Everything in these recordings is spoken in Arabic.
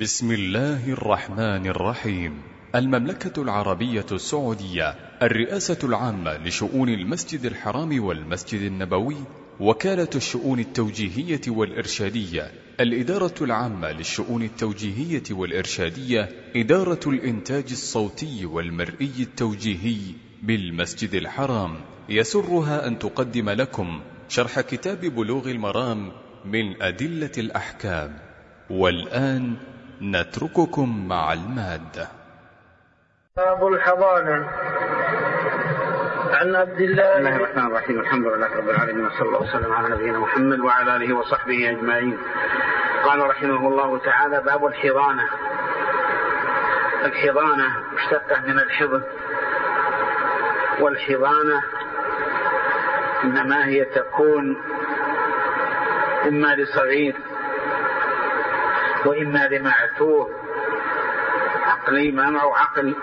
بسم الله الرحمن الرحيم. المملكة العربية السعودية، الرئاسة العامة لشؤون المسجد الحرام والمسجد النبوي، وكالة الشؤون التوجيهية والإرشادية، الإدارة العامة للشؤون التوجيهية والإرشادية، إدارة الإنتاج الصوتي والمرئي التوجيهي بالمسجد الحرام، يسرها أن تقدم لكم شرح كتاب بلوغ المرام من أدلة الأحكام. والآن نترككم مع المادة. باب الحضانة. عن عبد الله. بسم الله الرحمن الرحيم. الحمد لله رب العالمين، وصلى الله وسلم على نبينا محمد وعلى آله وصحبه أجمعين. قال رحمه الله تعالى: باب الحضانة. الحضانة مشتقة من الحضن، والحضانة إنما هي تكون إما لصغير وإما لمعتوه عقلي ما معه عقل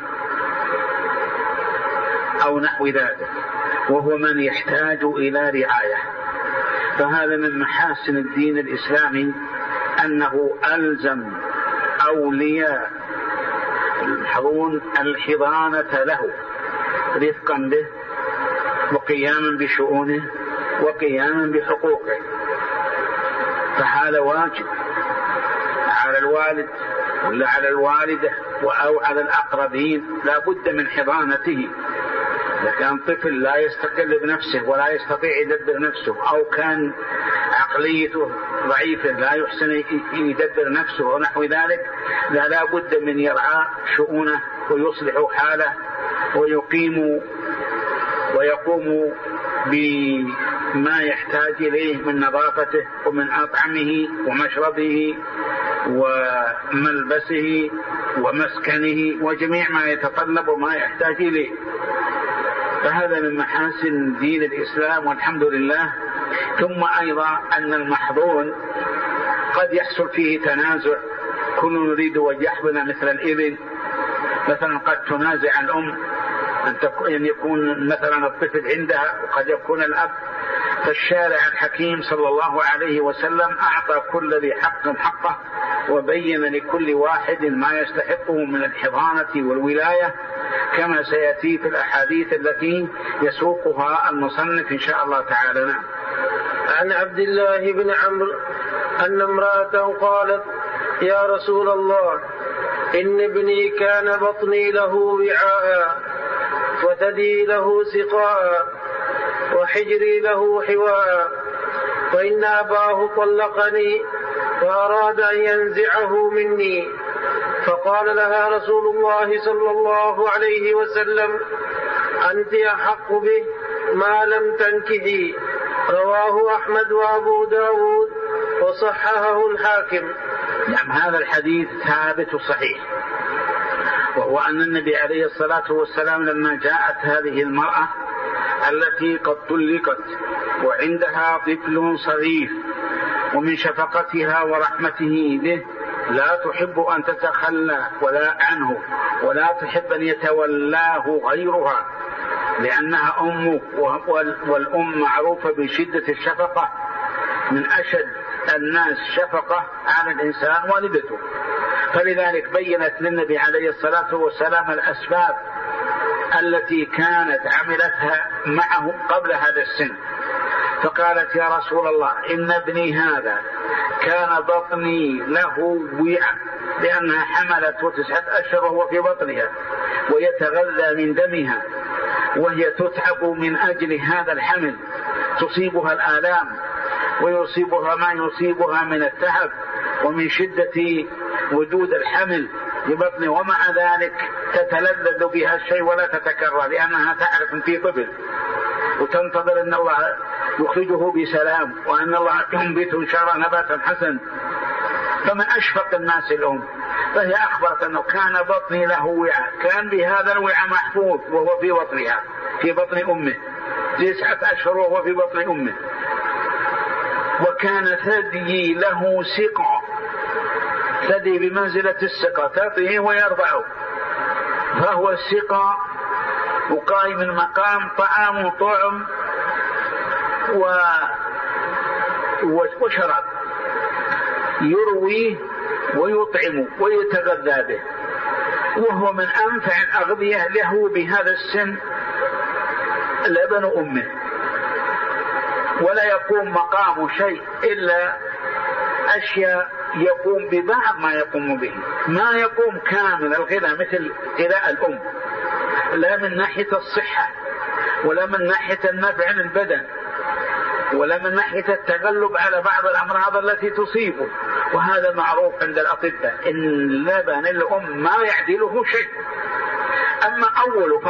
أو نحو ذلك، وهو من يحتاج إلى رعاية. فهذا من محاسن الدين الإسلامي أنه ألزم أولياء المحظون الحضانة له رفقا به وقياما بشؤونه وقياما بحقوقه. فهذا واجب على الوالد ولا على الوالدة أو على الأقربين، لا بد من حضانته. إذا كان طفل لا يستقل بنفسه ولا يستطيع يدبر نفسه، أو كان عقليته ضعيفة لا يحسن يدبر نفسه ونحو ذلك، لا بد من يرعى شؤونه ويصلح حاله ويقوم بما يحتاج إليه من نظافته ومن أطعمه ومشربه وملبسه ومسكنه وجميع ما يتطلب وما يحتاج إليه. فهذا من محاسن دين الإسلام والحمد لله. ثم أيضا أن المحظون قد يحصل فيه تنازع، كل يريد أن يحضن مثل الإبل، مثلا قد تنازع الأم أن يكون مثلا الطفل عندها وقد يكون الأب. فالشارع الحكيم صلى الله عليه وسلم أعطى كل ذي حق حقه، وبين لكل واحد ما يستحقه من الحضانة والولاية، كما سيأتي في الأحاديث التي يسوقها المصنف إن شاء الله تعالى. عن عبد الله بن عمرو أن امرأة قالت: يا رسول الله، إن ابني كان بطني له وعاء، وثدي له سقاء، وحجري له حواء، وإن أباه طلقني وأراد أن ينزعه مني. فقال لها رسول الله صلى الله عليه وسلم: أنت أحق به ما لم تنكحي. رواه أحمد وأبو داود وصححه الحاكم. نعم، هذا الحديث ثابت صحيح، وهو أن النبي عليه الصلاة والسلام لما جاءت هذه المرأة التي قد طلقت وعندها طفل صغير، ومن شفقتها ورحمته به لا تحب أن تتخلى ولا عنه، ولا تحب أن يتولاه غيرها، لأنها أمه، والأم معروفة بشدة الشفقة، من أشد الناس شفقة على الإنسان والدته. فلذلك بينت للنبي عليه الصلاة والسلام الأسباب التي كانت عملتها معه قبل هذا السن. فقالت: يا رسول الله، إن ابني هذا كان بطني له وعاء، لأنها حملت 9 أشهر وهو في بطنها، ويتغذى من دمها، وهي تتعب من أجل هذا الحمل، تصيبها الآلام ويصيبها ما يصيبها من التعب ومن شدة وجود الحمل ببطنه، ومع ذلك تتلذذ بها الشيء ولا تتكرر، لأنها تعرف في طفل وتنتظر أن الله يخرجه بسلام، وأن الله ينبت إن شاء الله نباتا حسن. فمن أشفق الناس الأم، فهي أخبرت أنه كان بطني له وعاء، كان بهذا الوعاء محفوظ وهو في بطنها، في بطن أمه 9 أشهر وهو في بطن أمه، وكان ثدي له سقا، ثدي بمنزلة السقا، تعطيه ويرضعه، فهو السقا وقائم المقام طعام وطعم وشراب، يرويه ويطعم ويتغذى به، وهو من أنفع الأغذية له بهذا السن لبن أمه، ولا يقوم مقام شيء إلا أشياء يقوم ببعض ما يقوم به، ما يقوم كامل الغذاء مثل غذاء الأم، لا من ناحية الصحة ولا من ناحية النفع للبدن ولا من ناحية التغلب على بعض الأمراض التي تصيبه، وهذا معروف عند الأطباء إن لبن الأم ما يعدله شيء. أما أوله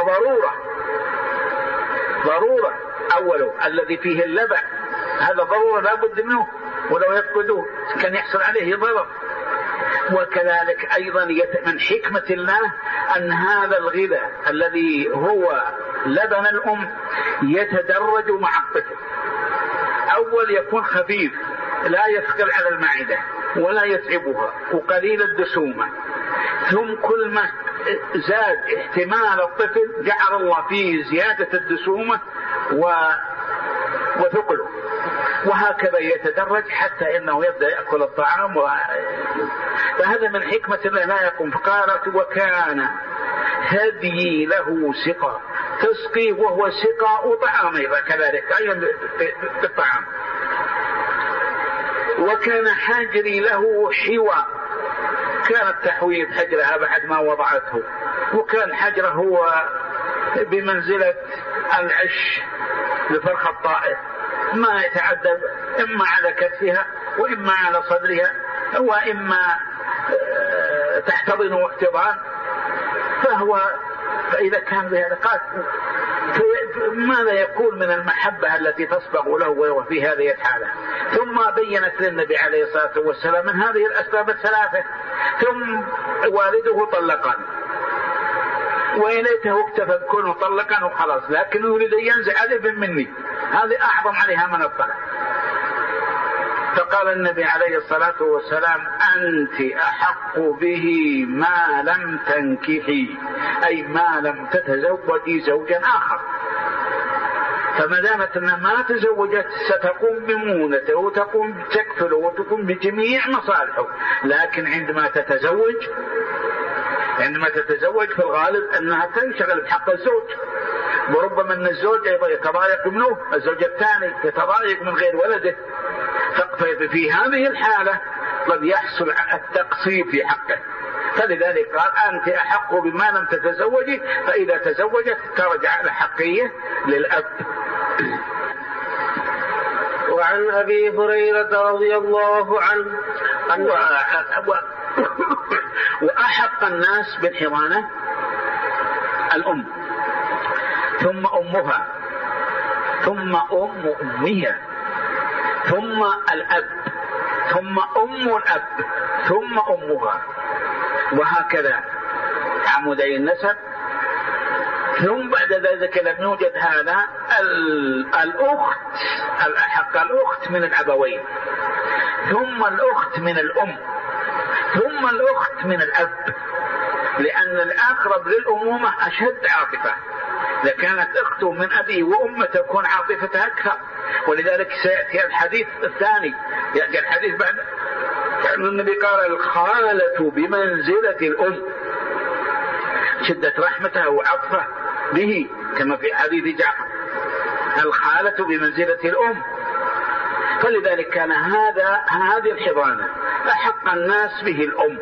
ضرورة أوله الذي فيه اللبن، هذا ضرورة لا بد منه، ولو يفقدوه كان يحصل عليه ضرر. وكذلك أيضا من حكمة الله أن هذا الغذاء الذي هو لبن الأم يتدرج مع الطفل، أول يكون خفيف لا يثقل على المعدة ولا يتعبها وقليل الدسومة، ثم كل ما زاد احتمال الطفل جعل الله فيه زيادة الدسومة وثقله، وهكذا يتدرج حتى إنه يبدأ يأكل الطعام فهذا من حكمة الله لا يقوم. فقالت وكان هدي له سقا، تسقي وهو سقاء طعام أيضا كذلك أيضا بالطعام. وكان حجري له حوى، كانت تحويض حجرها بعد ما وضعته، وكان حجره هو بمنزلة العش لفرخ الطائر، ما يتعدى إما على كتفها وإما على صدرها وإما تحتضن احتضان، فإذا كان بهذا قال ماذا يكون من المحبة التي تسبق له وهو في هذه الحالة. ثم بينت للنبي عليه الصلاة والسلام من هذه الأسباب الثلاثة. ثم والده طلقا وليته اكتفى بكونه طلقا وخلاص، لكن يريد أن ينزع ابن مني، هذه أعظم عليها من الطلاق. فقال النبي عليه الصلاة والسلام أنت أحق به ما لم تنكحي، أي ما لم تتزوجي زوجا آخر. فما دامت أنها ما تزوجت ستقوم بمونته وتقوم تكفله وتقوم بجميع مصالحه، لكن عندما تتزوج في الغالب أنها تنشغل بحق الزوج، وربما أن الزوج أيضا يتضايق منه، الزوج الثاني يتضايق من غير ولده، في هذه الحالة قد يحصل التقصير في حقه. فلذلك قال أنت أحق بما لم تتزوجي، فإذا تزوجت ترجع الحقية للأب. وعن أبي هريرة رضي الله عنه وأحق الناس بالحضانة الأم، ثم أمها، ثم أم أمها، ثم الأب، ثم أم الأب، ثم أمها، وهكذا عمودي النسب. ثم بعد ذلك لم يوجد هذا الأخت الأحق، الأخت من الأبوين، ثم الأخت من الأم، ثم الأخت من الأب، لأن الأقرب للأمومة أشد عاطفة. إذا كانت أخته من أبي وأمه تكون عاطفتها أكثر، ولذلك سيأتي الحديث الثاني، يأتي الحديث بعد أن النبي قال الخالة بمنزلة الأم، شدة رحمتها وعطفه به كما في حديث جعفر، الخالة بمنزلة الأم. فلذلك كان هذه الحضانة أحق الناس به الأم.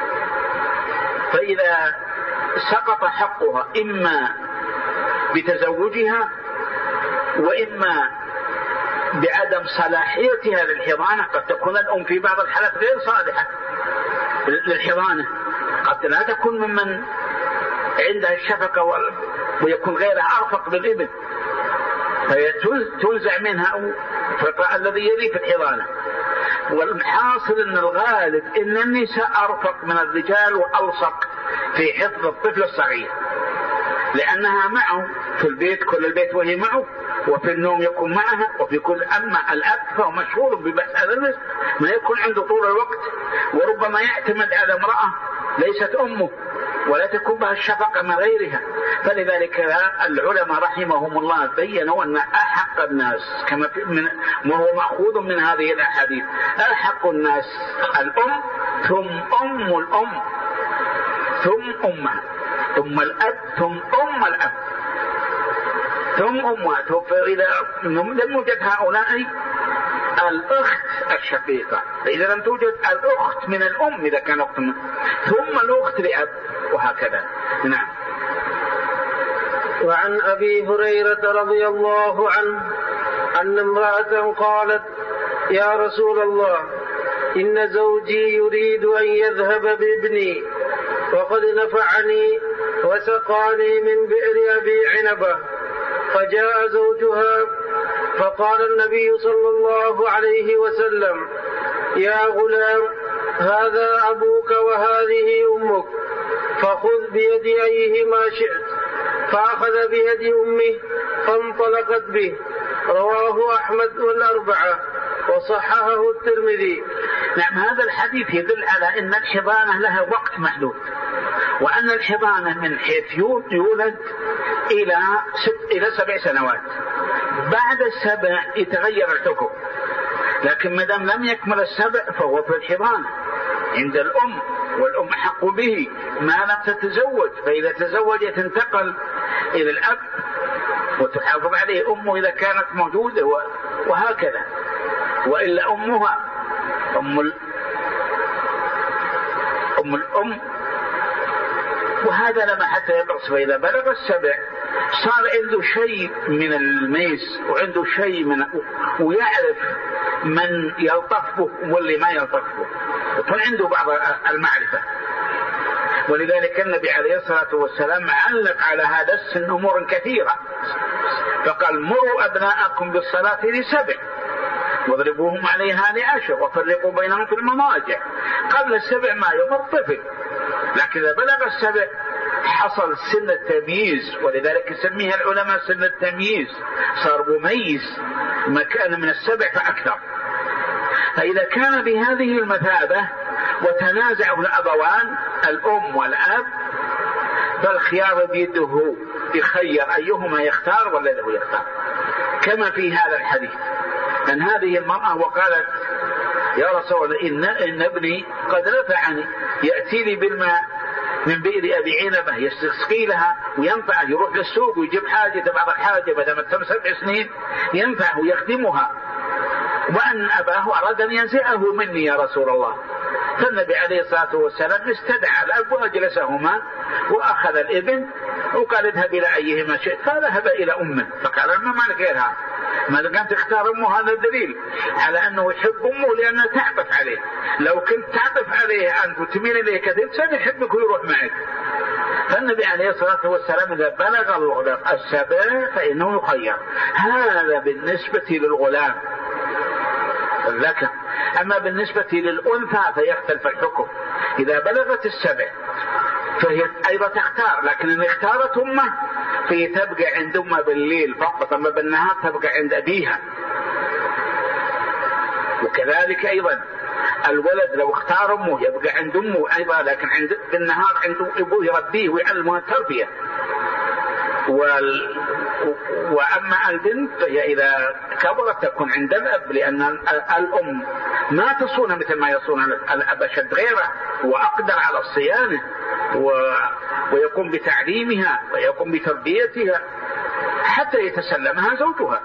فإذا سقط حقها إما بتزوجها وإما بعدم صلاحيتها للحضانة، قد تكون الأم في بعض الحالات غير صالحة للحضانة، قد لا تكون ممن عندها الشفقة ويكون غيرها أرفق بالابن، فتلزع منها الذي يلي في الحضانة. والحاصل أن الغالب أن النساء أرفق من الرجال وألصق في حفظ الطفل الصغير، لأنها معه في البيت، كل البيت وهي معه، وفي النوم يكون معها، وفي كل. أما الأب فهو مشغول بمسألة الرزق، ما يكون عنده طول الوقت، وربما يعتمد على امرأة ليست أمه ولا تكون بها الشفقة من غيرها. فلذلك العلماء رحمهم الله بيّنوا أن أحق الناس كما وهو مأخوذ من هذه الأحاديث، أحق الناس الأم، ثم أم الأم ثم أمها ثم الأب ثم أم الأب ثم أمها. فإذا لم يوجد هؤلاء الأخت الشقيقة، فإذا لم توجد الأخت من الأم إذا كان أخت ثم الأخت لأب، وهكذا. نعم. وعن أبي هريرة رضي الله عنه أن امرأة قالت: يا رسول الله، إن زوجي يريد أن يذهب بابني وقد نفعني وسقاني من بئر أبي عنبة. فجاء زوجها فقال النبي صلى الله عليه وسلم: يا غلام، هذا أبوك وهذه أمك، فخذ بيد أيهما شئت. فأخذ بيد أمه فانطلقت به. رواه أحمد والأربعة وصححه الترمذي. نعم. هذا الحديث يدل على أن الحضانة لها وقت محدود، وأن الحضانة من حيث يولد إلى 7 سنوات. بعد 7 يتغير الحكم، لكن ما دام لم يكمل 7 فهو في الحضانة عند الأم، والأم حق به ما لم تتزوج، فإذا تزوجت انتقل إلى الأب وتحافظ عليه أمه إذا كانت موجودة، وهكذا. وإلا أمها أم الأم، وهذا لما حتى يبرص. فإذا بلغ 7 صار عنده شيء من الميز، وعنده شيء من ويعرف من يلطف به واللي ما يلطف به، يكون عنده بعض المعرفة. ولذلك النبي عليه الصلاة والسلام علق على هذا السن أمور كثيرة، فقال: مروا أبناءكم بالصلاة ل7 واضربوهم عليها ل10 وفرقوا بينهم في المضاجع. قبل 7 ما يمر طفل، لكن إذا بلغ 7 حصل سن التمييز، ولذلك يسميها العلماء سن التمييز، صار مميز ما كان من 7 فأكثر. فإذا كان بهذه المثابة وتنازعه الأبوان الأم والأب، فالخيار بيده هو، يخير أيهما يختار ولا له يختار، كما في هذا الحديث. أن هذه المرأة وقالت: يا رسول الله، إن ابني قد نفعني، يأتي لي بالماء من بئر أبي عنبة يستسقي لها وينفعه، يروح للسوق ويجيب حاجة بعض الحاجة بدل ما تم 7 سنين ينفعه ويخدمها، وأن أباه أراد أن ينزعه مني يا رسول الله. فالنبي عليه الصلاة والسلام استدعى الأب وأجلسهما وأخذ الابن وقال: اذهب إلى أيهما شئت. فذهب إلى أمه، فقال: أنا ما غيرها، ما كانت تختار أمه. هذا الدليل على أنه يحب أمه لأنها تعطف عليه. لو كنت تعطف عليه أنت وتميل إليه كثير سيحبك ويروح معك. فالنبي عليه الصلاة والسلام إذا بلغ 7 فإنه يخير. هذا بالنسبة للغلام الذكر. أما بالنسبة للأنثى فيختلف الحكم. إذا بلغت 7 فهي أيضا تختار، لكن إن اختارت أمه فهي تبقى عند أمه بالليل فقط، أما بالنهار تبقى عند أبيها. وكذلك أيضا الولد لو اختار أمه يبقى عند أمه أيضا، لكن بالنهار عنده أبوه يربيه ويعلمه التربية. وأما البنت فهي إذا كبرت تكون عند الأب، لأن الأم ما تصون مثل ما يصون الأب، أشد غيره وأقدر على الصيانة ويقوم بتعليمها ويقوم بتربيتها حتى يتسلمها زوجها.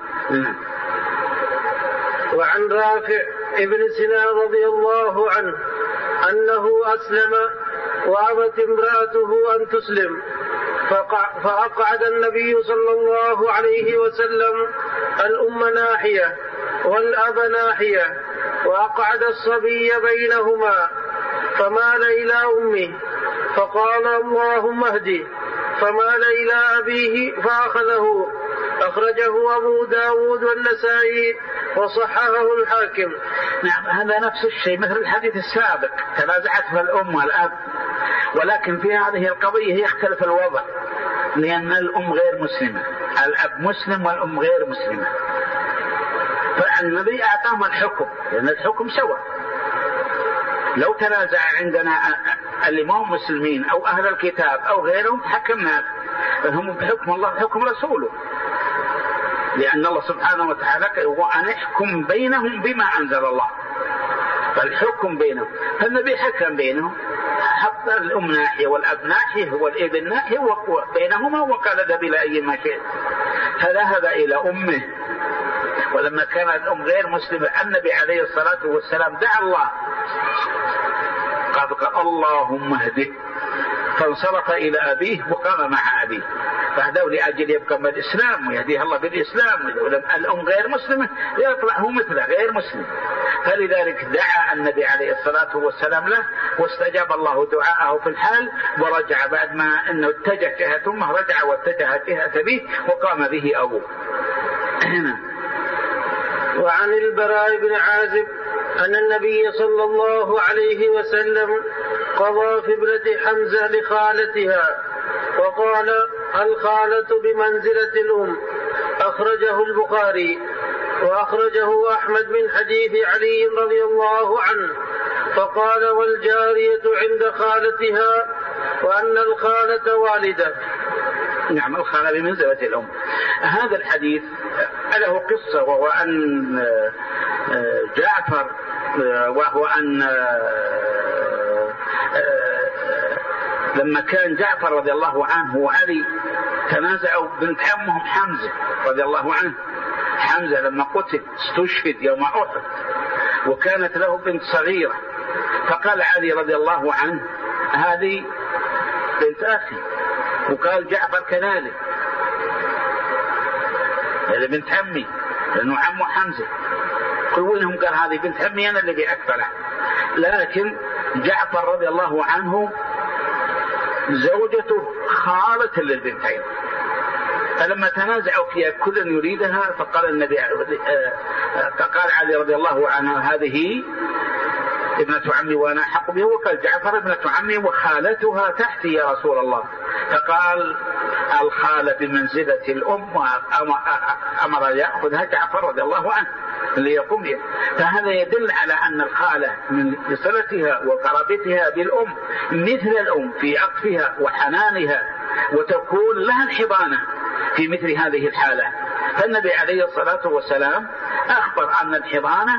وعن رافع ابن سنان رضي الله عنه أنه أسلم وأبت امرأته أن تسلم، فأقعد النبي صلى الله عليه وسلم الأم ناحية والأب ناحية، وأقعد الصبي بينهما، فمال إلى أمه فقال: اللهم اهدي، فمال إلى أبيه فأخذه. أخرجه أبو داود والنسائي وصححه الحاكم. نعم. هذا نفس الشيء مثل الحديث السابق، تنازعتها الأم والأب، ولكن في هذه القضية يختلف الوضع، لأن الأم غير مسلمة، الأب مسلم والأم غير مسلمة. فالنبي أعطاهم الحكم، لأن الحكم سوا. لو تنازع عندنا اللي ما هم مسلمين أو أهل الكتاب أو غيرهم حكمنا هم بحكم الله بحكم رسوله، لأن الله سبحانه وتعالى وأن احكم بينهم بما أنزل الله. فالحكم بينهم، فالنبي حكم بينهم، حط الأم ناحية والأب ناحية والابن ناحية بينهما وقال اذهب إلى أي ما شئت، فذهب إلى أمه. ولما كانت الأم غير مسلمة النبي عليه الصلاة والسلام دعا الله، قال اللهم اهده، فانصرف إلى أبيه وقام مع أبيه، فهداه لأجل يبقى بالإسلام ويهديه الله بالإسلام. الأم غير مسلمة يطلع هو مثله غير مسلم، فلذلك دعا النبي عليه الصلاة والسلام له واستجاب الله دعاءه في الحال، ورجع بعد ما أنه اتجه جهة أمه رجع واتجه جهة أبيه وقام به أبوه. وعن البراء بن عازب أن النبي صلى الله عليه وسلم قضى في ابنة حمزة لخالتها وقال الخالة بمنزلة الأم، أخرجه البخاري. وأخرجه أحمد من حديث علي رضي الله عنه فقال والجارية عند خالتها، وأن الخالة والدة. نعم، الخالة بمنزلة الأم. هذا الحديث له قصة، وهو أن جعفر وهو أن لما كان جعفر رضي الله عنه وعلي تنازعوا بنت عمهم حمزة رضي الله عنه. حمزة لما قتل استشهد يوم أحد وكانت له بنت صغيرة، فقال علي رضي الله عنه هذه بنت أخي، وقال جعفر كذلك هذه بنت عمي لأنه عمه حمزة. كل منهم قال هذه بنت عمي أنا اللي بأكثرها، لكن جعفر رضي الله عنه زوجته خالة للبنتين، فلما تنازعوا فيها كل يريدها فقال النبي فقال علي رضي الله عنه هذه ابنة عمي وأنا أحق بها، وقال جعفر ابنة عمي وخالتها تحتي يا رسول الله، فقال الخالة بمنزلة الأم، أمر يأخذها جعفر رضي الله عنه ليقوم بها. فهذا يدل على أن الخالة من صلتها وقرابتها بالأم مثل الأم في عطفها وحنانها، وتكون لها الحضانة في مثل هذه الحالة. فالنبي عليه الصلاة والسلام أخبر أن الحضانة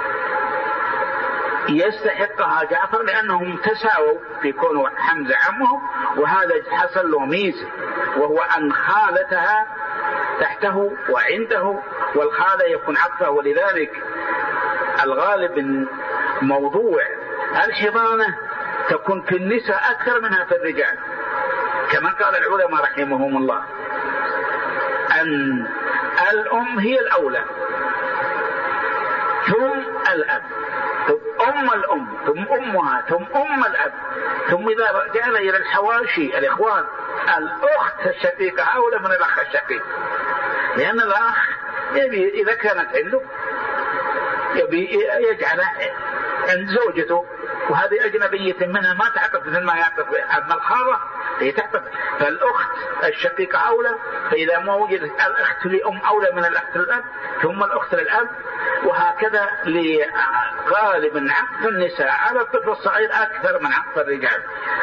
يستحقها جعفر لأنهم تساووا في كون حمزة عمه، وهذا حصل له ميزة وهو أن خالتها تحته وعنده، والخالة يكون عطفه. ولذلك الغالب من موضوع الحضانة تكون في النساء أكثر منها في الرجال، كما قال العلماء رحمهم الله أن الأم هي الأولى ثم الأب، ثم أم الأم، ثم أمها، ثم أم الأب، ثم إذا رجعنا إلى الحواشي الإخوان الأخت الشقيقة أولى من الأخ الشقيق، لأن الأخ يبي إذا كانت عنده يبي يجعلها عند زوجته، وهذه أجنبية منها ما تعرف مثل ما يعرف. أما الخالة هي تعرف، فالأخت الشقيقة أولى، فإذا ما وجدت الأخت لأم أولى من الأخت للأب، ثم الأخت للأب، وهكذا لغالب عقد النساء على الطفل الصغير أكثر من عقد الرجال.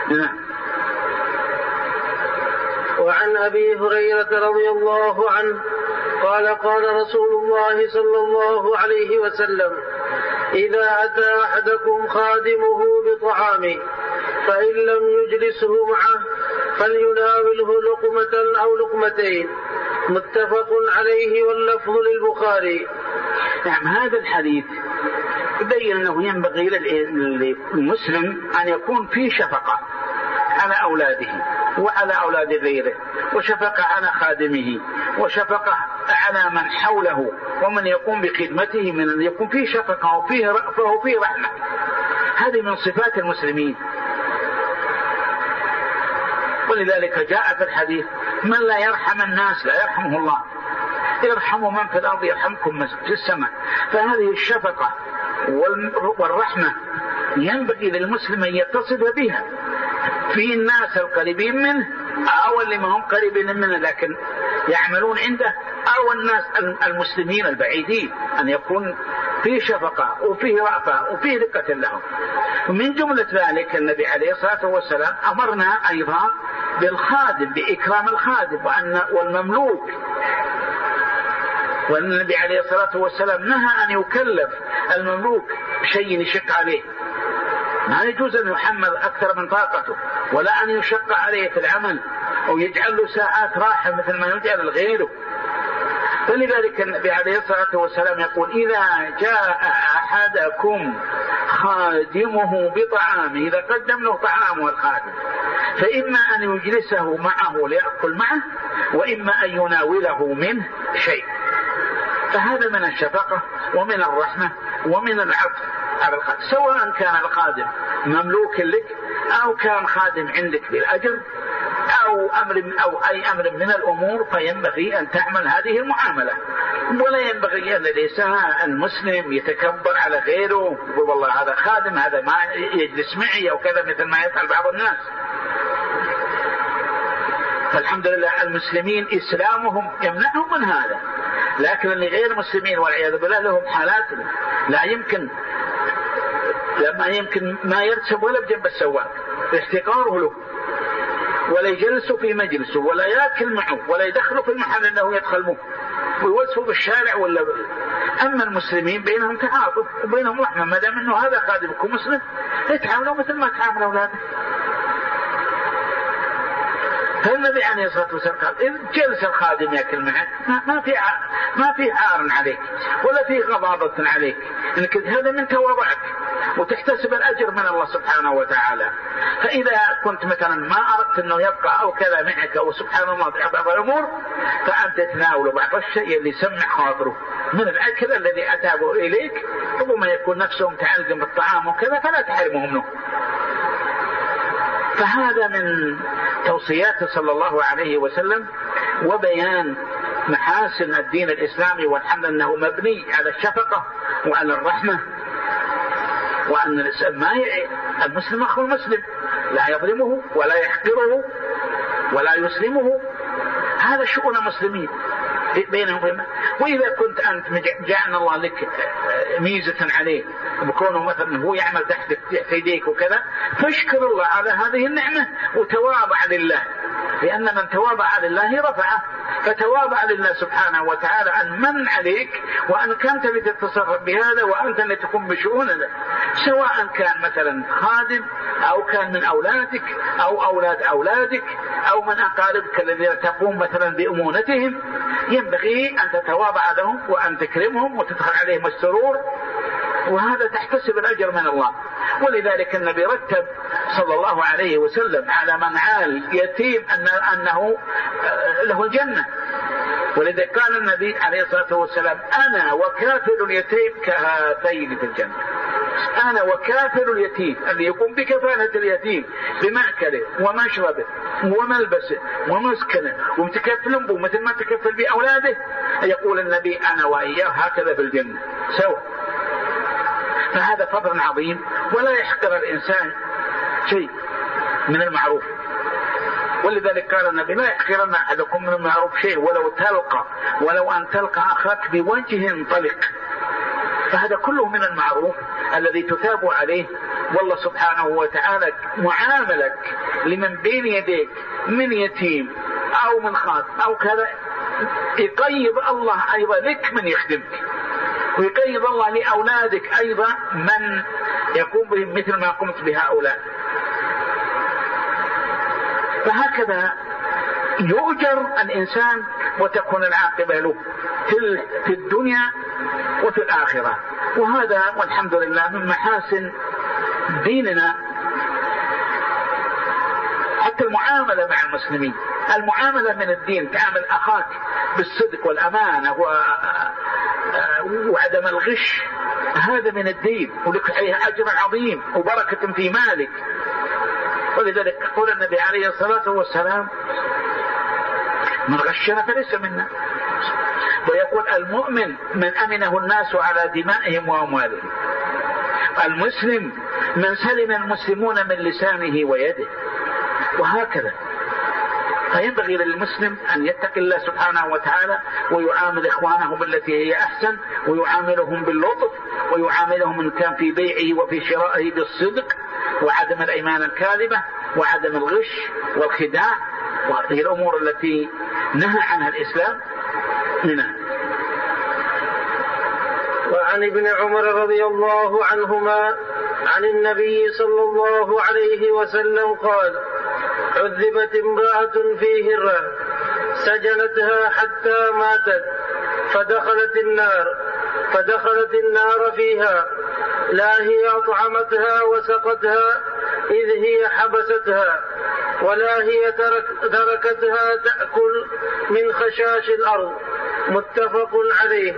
وعن أبي هريرة رضي الله عنه قال قال رسول الله صلى الله عليه وسلم إذا أتى أحدكم خادمه بطعام فإن لم يجلسه معه فليناوله لقمة أو لقمتين، متفق عليه واللفظ للبخاري. نعم، هذا الحديث يبين أنه ينبغي للمسلم أن يكون فيه شفقة على أولاده وعلى أولاد غيره، وشفقة على خادمه، وشفقة على من حوله ومن يقوم بخدمته، من أن يكون فيه شفقة وفيه رأفة وفيه رحمة. هذه من صفات المسلمين، ولذلك جاء في الحديث من لا يرحم الناس لا يرحمه الله، يرحم من في الأرض يرحمكم من في السماء. فهذه الشفقة والرحمة ينبغي للمسلم أن يتصف بها في الناس القريبين منه أو اللي ما هم قريبين منه لكن يعملون عنده، أو الناس المسلمين البعيدين، أن يكون فيه شفقة وفيه رأفة وفيه دقة لهم. ومن جملة ذلك النبي عليه الصلاة والسلام أمرنا أيضا بالخادم، بإكرام الخادم والمملوك، والنبي عليه الصلاة والسلام نهى أن يكلف المملوك شيء يشق عليه، ما يجوز أن يحمل أكثر من طاقته، ولا أن يشق عليه في العمل أو يجعل له ساعات راحة مثل ما يجعل الغيره. فلذلك النبي عليه الصلاة والسلام يقول: إذا جاء أحدكم خادمه بطعامه، إذا قدم له طعامه الخادم، فإما أن يجلسه معه ليأكل معه، وإما أن يناوله منه شيء. فهذا من الشفقة ومن الرحمة ومن العطف على الخادم، سواء كان الخادم مملوك لك أو كان خادم عندك بالأجر أو أي أمر من الأمور، فينبغي أن تعمل هذه المعاملة. ولا ينبغي أن ليس المسلم يتكبر على غيره، يقول والله هذا خادم، هذا ما يجلس معي أو كذا، مثل ما يفعل بعض الناس. فالحمد لله المسلمين إسلامهم يمنعهم من هذا، لكن اللي غير المسلمين والعياذ بالله لهم حالات لا يمكن ما يرتب ولا بجنب السواق احتقاره له، ولا يجلسوا في مجلسه، ولا يأكل معه، ولا يدخلوا في المحل أنه يدخل معه، ويوصفوا بالشارع ولا أما المسلمين بينهم تعاطف وبينهم رحمة، ما دام أنه هذا خادمكم مسلم يتعاملوا مثل ما تعامل أولاده. فالنبي عليه الصلاة والسلام قال: إذ جلس الخادم يأكل معك ما في عار عليك ولا في غضاضة عليك، إنك هذا من تواضعك وتحتسب الأجر من الله سبحانه وتعالى. فإذا كنت مثلا ما أردت أنه يبقى أو كذا معك أو سبحان الله بعض الأمور، فأنت تناوله بعض الشيء اللي يسمع خاطره من الأكل الذي أتابه إليك، ربما يكون نفسه متعلق بالطعام وكذا، فلا تحرمه منه. فهذا من توصياته صلى الله عليه وسلم وبيان محاسن الدين الإسلامي، والحمد أنه مبني على الشفقة وعلى الرحمة، وأن المسلم أخو المسلم لا يظلمه ولا يحقره ولا يسلمه. هذا شؤون المسلمين بينهم. وإذا كنت أنت جعلنا الله لك ميزة عليه بكونه مثلا هو يعمل تحت يديك وكذا، فاشكر الله على هذه النعمة وتواضع لله، لأن من تواضع لله رفعه. فتواضع لله سبحانه وتعالى أن من عليك، وأن كنت لتتصرف بهذا وأنت اللي تقوم بشؤونك، سواء كان مثلا خادم أو كان من أولادك أو أولاد أولادك أو من أقاربك الذين تقوم مثلا بأمونتهم، ينبغي أن تتواضع لهم وأن تكرمهم وتدخل عليهم السرور، وهذا تحتسب الأجر من الله. ولذلك النبي رتب صلى الله عليه وسلم على من عال يتيم أنه له الجنة. ولذلك قال النبي عليه الصلاة والسلام: أنا وكافل اليتيم كهاتين في الجنة. أنا وكافل اليتيم اللي يقوم بكفالة اليتيم بمأكله ومشربه وملبسه ومسكنه ومتكفل به مثل ما تكفل بأولاده، يقول النبي: أنا وإياه هكذا في الجنة سوا. فهذا فضل عظيم، ولا يحقر الإنسان شيء من المعروف. ولذلك قال النبي: لا يحقرن أحدكم من المعروف شيء ولو أن تلقى أخاك بوجه طلق. فهذا كله من المعروف الذي تثاب عليه، والله سبحانه وتعالى معاملك لمن بين يديك من يتيم أو من خادم أو كذا، يقيض الله أيضا لك من يخدمك، ويقيض الله لأولادك أيضا من يقوم بهم مثل ما قمت بهؤلاء. فهكذا يؤجر الإنسان وتكون العاقبة له في الدنيا وفي الآخرة. وهذا والحمد لله من محاسن ديننا. حتى المعاملة مع المسلمين، المعاملة من الدين، تعامل أخاك بالصدق والأمانة وعدم الغش، هذا من الدين، ولك عليه أجر عظيم وبركة في مالك. ولذلك يقول النبي عليه الصلاة والسلام: من غشنا فليس منا. ويقول: المؤمن من أمنه الناس على دمائهم وأموالهم. المسلم من سلم المسلمون من لسانه ويده. وهكذا. فينبغي للمسلم أن يتقي الله سبحانه وتعالى ويعامل إخوانه بالتي هي أحسن، ويعاملهم باللطف، ويعاملهم إن كان في بيعه وفي شرائه بالصدق وعدم الأيمان الكاذبة وعدم الغش والخداع، وهذه الأمور التي نهى عنها الإسلام منها. عن ابن عمر رضي الله عنهما عن النبي صلى الله عليه وسلم قال: عذبت امرأة في هرة سجنتها حتى ماتت فدخلت النار فيها، لا هي أطعمتها وسقتها إذ هي حبستها، ولا هي تركتها تأكل من خشاش الأرض. متفق عليه.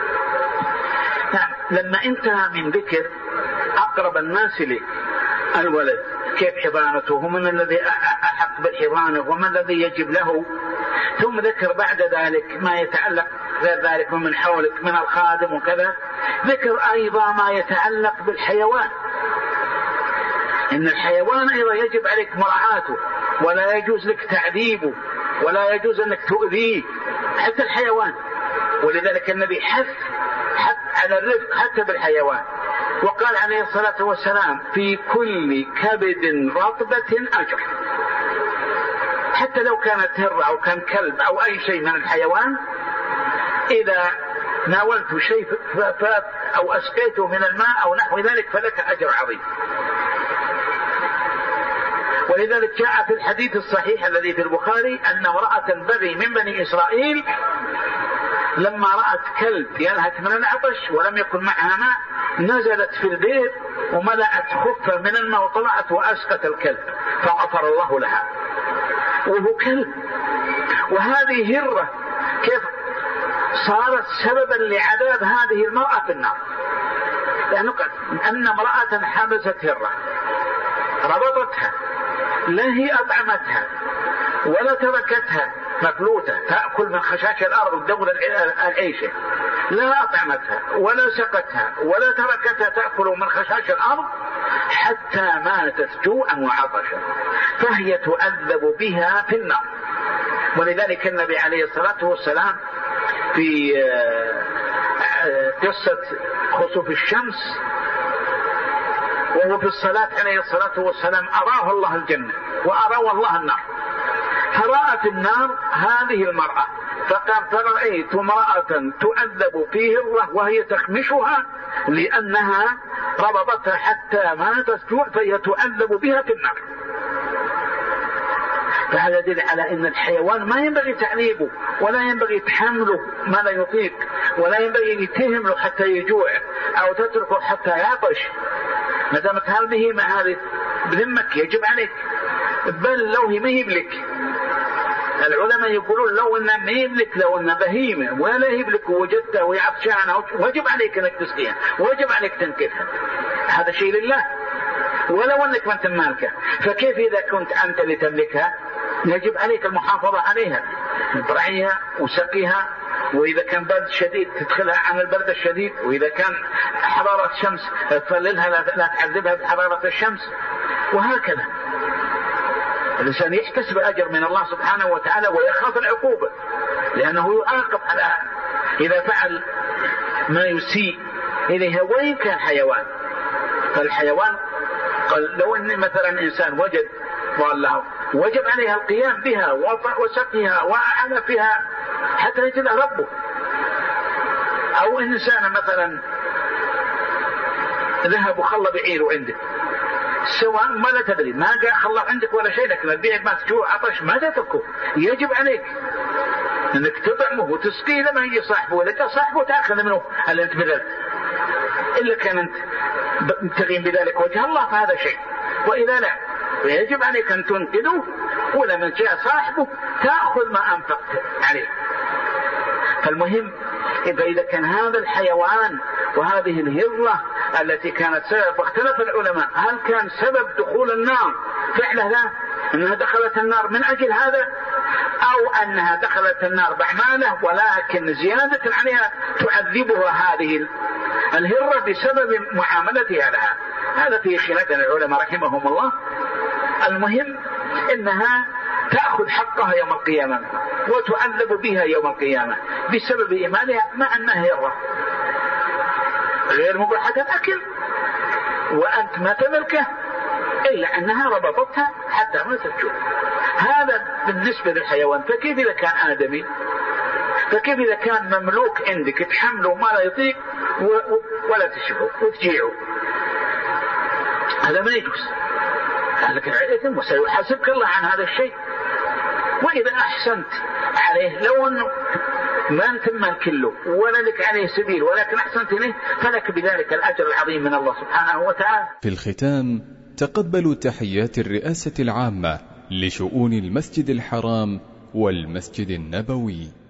لما انتهى من ذكر أقرب الناس لك الولد كيف حضانته ومن الذي أحق بالحضانة ومن الذي يجب له، ثم ذكر بعد ذلك ما يتعلق غير ذلك ومن حولك من الخادم وكذا، ذكر أيضا ما يتعلق بالحيوان، إن الحيوان أيضا يجب عليك مراعاته ولا يجوز لك تعذيبه ولا يجوز أنك تؤذيه حتى الحيوان. ولذلك النبي حث على الرفق حتى بالحيوان، وقال عليه الصلاة والسلام: في كل كبد رطبة أجر. حتى لو كانت هرة أو كان كلب أو أي شيء من الحيوان، إذا ناولت شيء أو أسقيته من الماء أو نحو ذلك فلك أجر عظيم. ولذلك جاء في الحديث الصحيح الذي في البخاري أن امرأة بغي من بني إسرائيل لما رأت كلب يلهث من العطش ولم يكن معها ماء نزلت في البئر وملأت خفة من الماء وطلعت وأسقت الكلب فغفر الله لها وهو كلب. وهذه هرة كيف صارت سببا لعذاب هذه المرأة في النار، لأنه أن امرأة حبست هرة ربطتها، لا هي أطعمتها ولا تركتها مفلوتة تأكل من خشاش الأرض وتدور العيشة، لا أطعمتها ولا سقتها ولا تركتها تأكل من خشاش الأرض حتى ماتت جوعا وعطشا، فهي تؤذب بها في النار. ولذلك النبي عليه الصلاة والسلام في قصة خسوف الشمس وهو في الصلاة عليه الصلاة والسلام أراه الله الجنة وأراه الله النار، فرأى في النار هذه المرأة فقال: فرأيت امرأة تؤذب في هرة وهي تخمشها لأنها ربطتها حتى ماتت جوع فهي تؤذب بها في النار. فهذا يدل على أن الحيوان ما ينبغي تعذيبه ولا ينبغي تحمله ما لا يطيق ولا ينبغي يتهم له حتى يجوع أو تتركه حتى يعطش. ما دامت هذه هذه بذمك يجب عليك، بل لو هي ما يملك. العلماء يقولون لو انه ما يملك، لو انه بهيمه ولا يملك ووجدتها ويعطشانها وجب عليك انك تسقيها وجب عليك تنكتها، هذا شيء لله ولو انك ما انت مالكه. فكيف اذا كنت انت لتملكها يجب عليك المحافظه عليها، ترعيها وسقيها، وإذا كان برد شديد تدخلها عن البرد الشديد، وإذا كان حرارة شمس تظللها لا تعذبها بحرارة الشمس، وهكذا. الإنسان يحتسب أجر من الله سبحانه وتعالى ويخاف العقوبة، لأنه يعاقب على إذا فعل ما يسيء إليها وإن كان حيوان. فالحيوان قال لو أن مثلا إنسان وجد والله وجب عليها القيام بها وسقيها وأعانى فيها حتى يجد ربه. أو إنسان مثلا ذهب وخلى بعيره عنده، سواء ما لا تدري ما جاء خلى عندك ولا شيء، لكن البيع ما تجوع عطش ما تتركه، يجب عليك انك تطعمه وتسقيه لما يجي صاحبه، واذا جاء صاحبه تاخذ منه اللي انت بذلك، الا كان انت تغين بذلك وجه الله فهذا شيء، واذا لا فيجب عليك ان تنقذه، ولما جاء صاحبه تاخذ ما انفقت عليه. فالمهم إذا كان هذا الحيوان وهذه الهرة التي كانت سبب، واختلف العلماء هل كان سبب دخول النار فعلا لا أنها دخلت النار من أجل هذا، أو أنها دخلت النار بأعماله ولكن زيادة عليها تعذبها هذه الهرة بسبب معاملتها لها. هذا فيه خلاف العلماء رحمهم الله. المهم إنها تأخذ حقها يوم القيامة وتعذب بها يوم القيامة بسبب إيمانها، مع أنها هرة غير مباحة الأكل وأنت ما تملكه إلا أنها ربطتها حتى ما تفجر. هذا بالنسبة للحيوان. فكيف إذا كان آدمي؟ فكيف إذا كان مملوك عندك تحمله ما لا يطيق ولا تشبه وتجيعه، هذا ما يجوز. لكن عليكم وسيحاسبك الله عن هذا الشيء. وإذا أحسنت عليه لو أنه ما أنت مالك له ولا لك عليه سبيل ولكن أحسنت إليه فلك بذلك الأجر العظيم من الله سبحانه وتعالى. في الختام تقبلوا تحيات الرئاسة العامة لشؤون المسجد الحرام والمسجد النبوي.